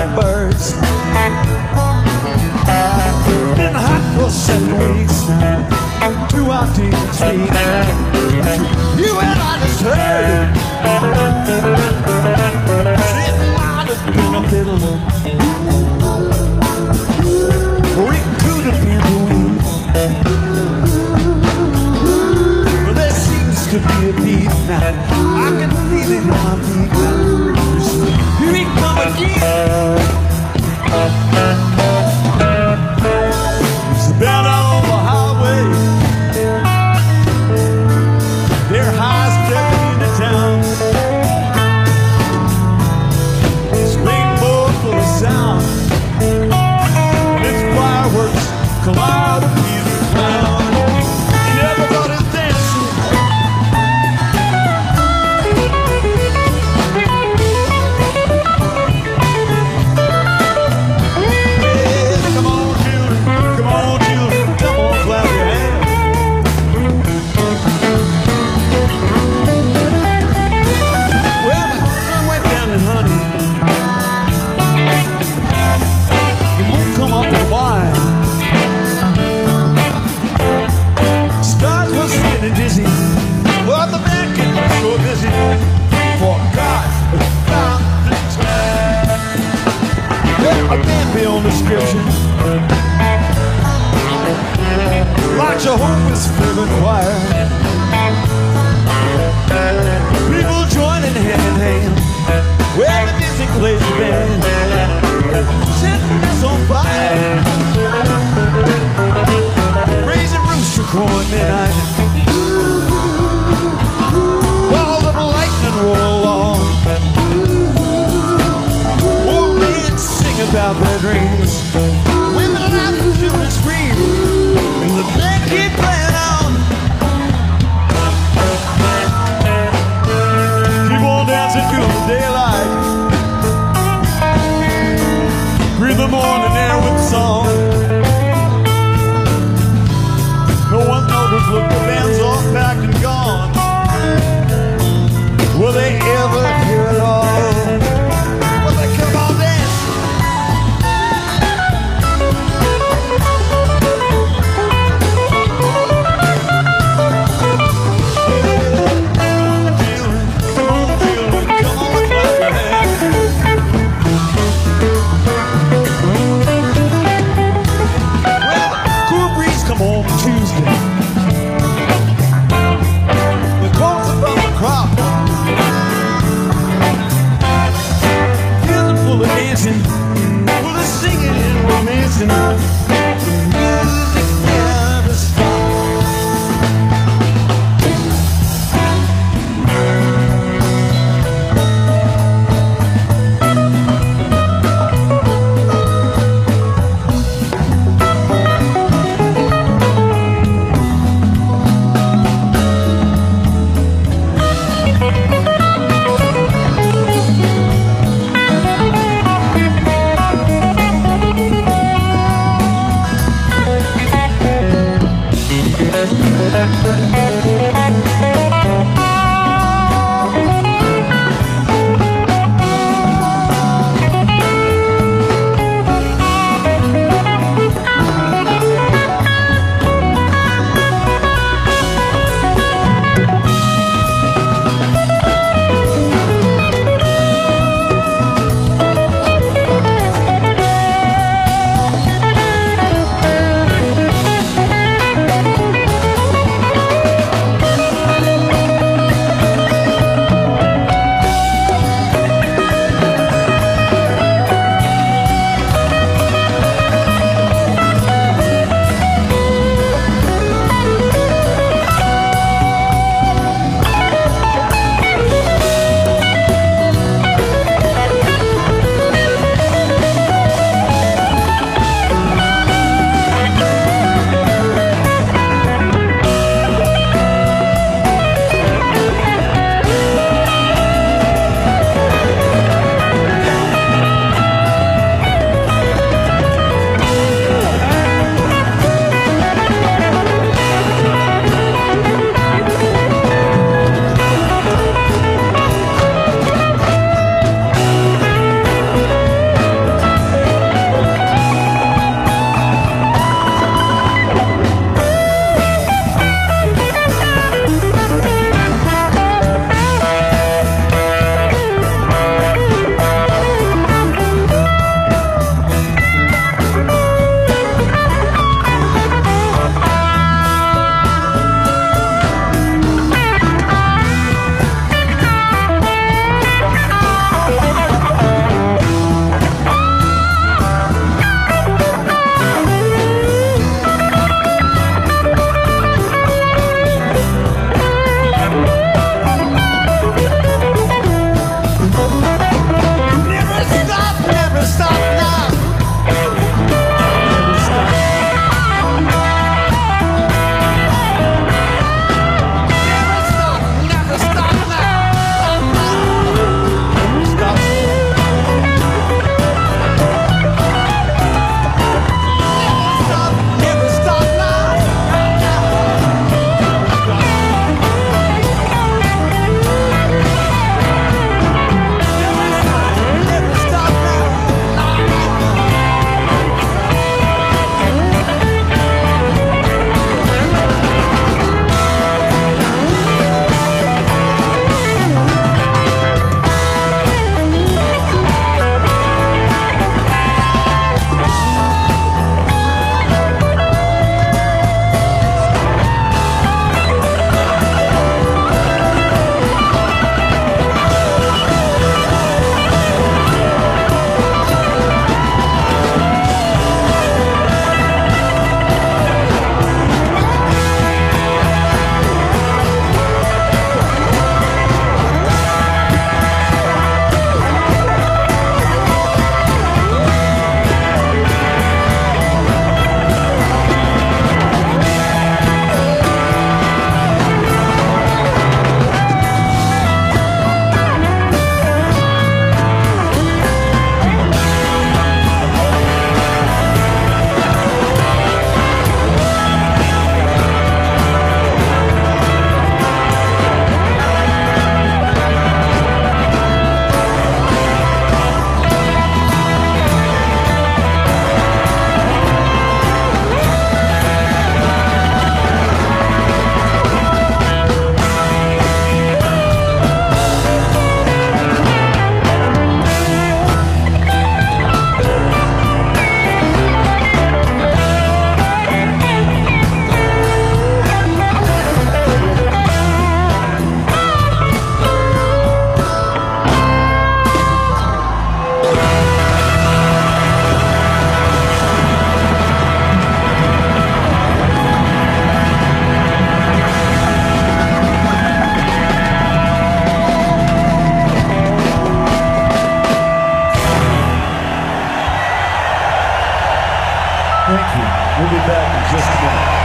like birds. Been hot for 7 weeks now. 2 afternoons speak. You and I just heard. It might have been a little, or it could have been the wind. But there seems to be a beat now. I can feel it in my feet now. Here we come again. It's about on the highway. They're high stepping into town. It's rainbow full of sound. And it's fireworks collide with music clown. And everybody's dancing. Yeah, come on children, come on children, come on clap your hands. Well, the sun went down and honey, it won't come up in wine. Stars were getting dizzy, well the band can so busy. For God has found the time. Well, I can't be on description. Like your hope is fervent choir. People joining hand in hand. Where the music plays the band. Setting us on fire. Raising rooster crowing midnight. While the lightning roll along. Old men sing about their dreams. Women laugh and children scream. And the band keep playing on. Keep on dancing through the daylight. Breathe the morning air with song. No one knows what the band's all packed and gone. Will they ever hear it all? Will they come on dance? Come on, children, come on, clap your hands. Well, cool breeze come on Tuesday. The calls above the crop. Feeling full of dancing, full of singing and romancing. The music never stops. Thank you. We'll be back in just a minute.